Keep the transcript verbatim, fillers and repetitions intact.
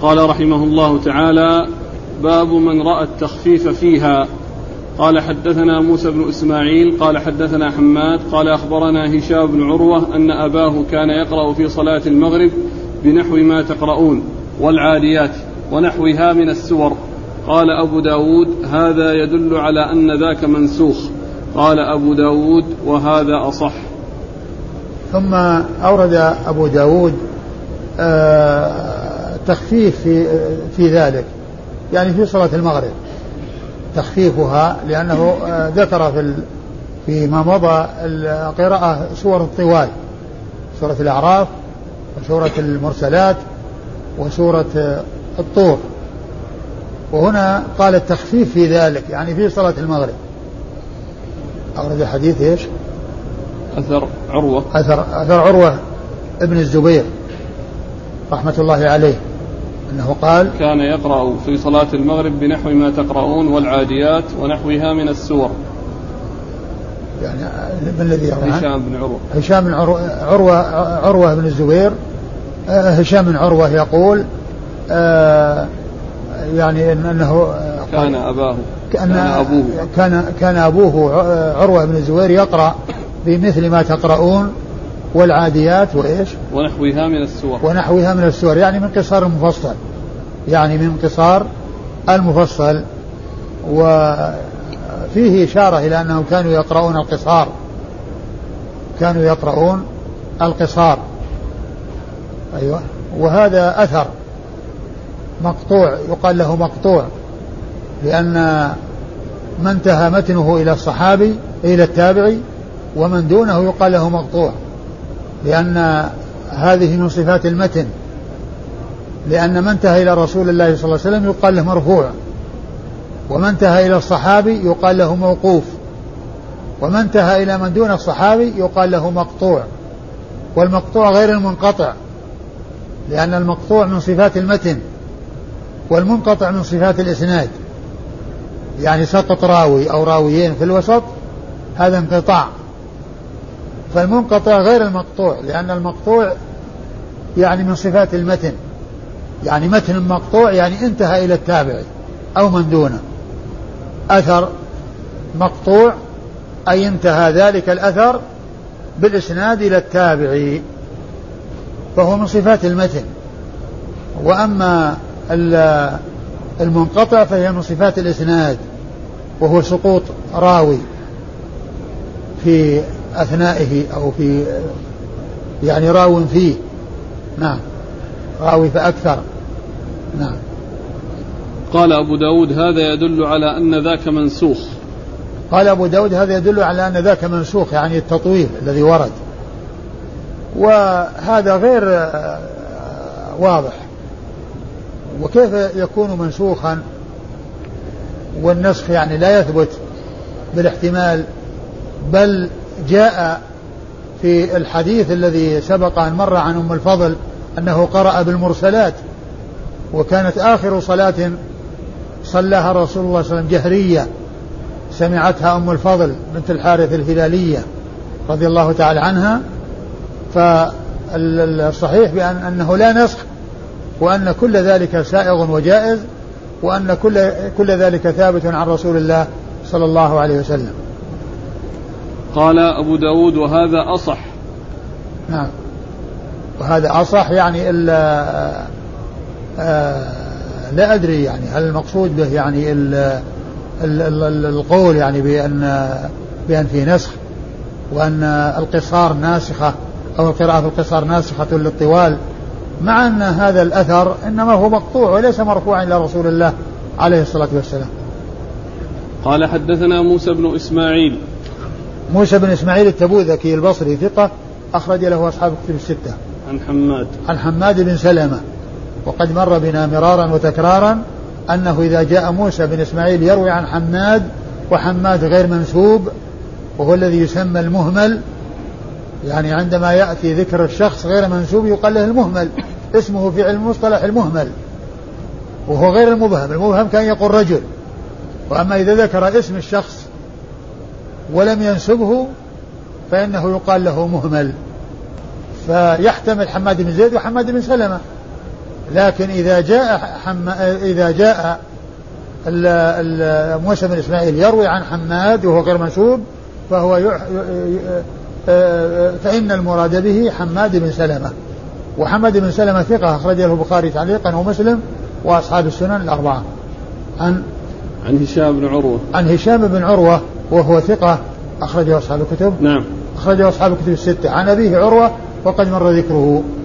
قال رحمه الله تعالى: باب من رأى التخفيف فيها. قال: حدثنا موسى بن إسماعيل قال حدثنا حماد قال أخبرنا هشام بن عروة أن أباه كان يقرأ في صلاة المغرب بنحو ما تقرؤون والعاديات ونحوها من السور. قال أبو داود: هذا يدل على أن ذاك منسوخ. قال أبو داود: وهذا أصح. ثم أورد أبو داود آه تخفيف في, في ذلك، يعني في صلاة المغرب تخفيفها، لأنه آه ذكر في فيما مضى القراءة سور الطوال، سورة الأعراف وسورة المرسلات وسورة الطور، وهنا قال التخفيف في ذلك يعني في صلاة المغرب. أورد حديث إيش؟ أثر عروة أثر, أثر عروة ابن الزبير رحمة الله عليه أنه قال: كان يقرأ في صلاة المغرب بنحو ما تقرؤون والعاديات ونحوها من السور. يعني من الذي يروي؟ هشام بن عروة. هشام بن عروة, عروة, عروة بن الزبير. هشام بن عروة يقول آه يعني أنه كان أباه كان أبوه كان كان أبوه عروة بن الزبير يقرأ بمثل ما تقرؤون والعاديات وإيش ونحوها من السور ونحوها من السور يعني من قصار المفصل، يعني من قصار المفصل. وفيه إشارة إلى أنهم كانوا يقرؤون القصار كانوا يقرؤون القصار أيوة. وهذا أثر مقطوع يقال له مقطوع، لأن من انتهى متنه إلى الصحابي إلى التابعي ومن دونه يقال له مقطوع، لأن هذه من صفات المتن، لأن من انتهى إلى رسول الله صلى الله عليه وسلم يقال له مرفوع، ومن انتهى إلى الصحابي يقال له موقوف، ومن انتهى إلى من دون الصحابي يقال له مقطوع. والمقطوع غير المنقطع، لأن المقطوع من صفات المتن والمنقطع من صفات الإسناد، يعني سقط راوي أو راويين في الوسط هذا انقطاع. فالمنقطع غير المقطوع، لأن المقطوع يعني من صفات المتن، يعني متن مقطوع يعني انتهى إلى التابع أو من دونه. أثر مقطوع أي انتهى ذلك الأثر بالإسناد إلى التابع، فهو من صفات المتن. وأما المنقطع فهي من صفات الإسناد، وهو سقوط راوي في أثنائه أو في يعني راو فيه، نعم راوي فأكثر. نعم. قال أبو داود: هذا يدل على أن ذاك منسوخ. قال أبو داود: هذا يدل على أن ذاك منسوخ، يعني التطويل الذي ورد، وهذا غير واضح. وكيف يكون منسوخا والنسخ يعني لا يثبت بالاحتمال، بل جاء في الحديث الذي سبق أن مر عن أم الفضل أنه قرأ بالمرسلات، وكانت آخر صلاة صلاها رسول الله صلى الله عليه وسلم جهرية سمعتها أم الفضل بنت الحارث الهلالية رضي الله تعالى عنها. فالصحيح بأن أنه لا نسخ، وأن كل ذلك سائغ وجائز، وأن كل, كل ذلك ثابت عن رسول الله صلى الله عليه وسلم. قال أبو داود: وهذا أصح. نعم، وهذا أصح يعني إلا آه لا أدري يعني هل المقصود به يعني ال ال ال القول يعني بأن بأن في نسخ، وأن القصار ناسخة أو القراءة في القصار ناسخة للطوال، مع أن هذا الأثر إنما هو مقطوع وليس مرفوعا إلى رسول الله عليه الصلاة والسلام. قال: حدثنا موسى بن إسماعيل. موسى بن إسماعيل التبوذكي البصري ثقة أخرج له أصحاب الكتب الستة. عن حماد عن حماد بن سلمة، وقد مر بنا مرارا وتكرارا أنه إذا جاء موسى بن إسماعيل يروي عن حماد، وحماد غير منسوب وهو الذي يسمى المهمل، يعني عندما يأتي ذكر الشخص غير منسوب يقال له المهمل، اسمه في علم المصطلح المهمل، وهو غير المبهم. المبهم كان يقول رجل، وأما إذا ذكر اسم الشخص ولم ينسبه فإنه يقال له مهمل. فيحتمل حماد بن زيد وحماد بن سلمة، لكن إذا جاء حم... إذا جاء موسى بن إسماعيل يروي عن حماد وهو غير منسوب فهو يح... فإن المراد به حماد بن سلمة، وحماد بن سلمة ثقة أخرجه البخاري تعليقا ومسلم وأصحاب السنن الأربعة. عن عن هشام بن عروة عن هشام بن عروة وهو ثقة أخرجه أصحاب الكتب. نعم أخرجه أصحاب الكتب الستة. عن أبيه عروة وقد مر ذكره.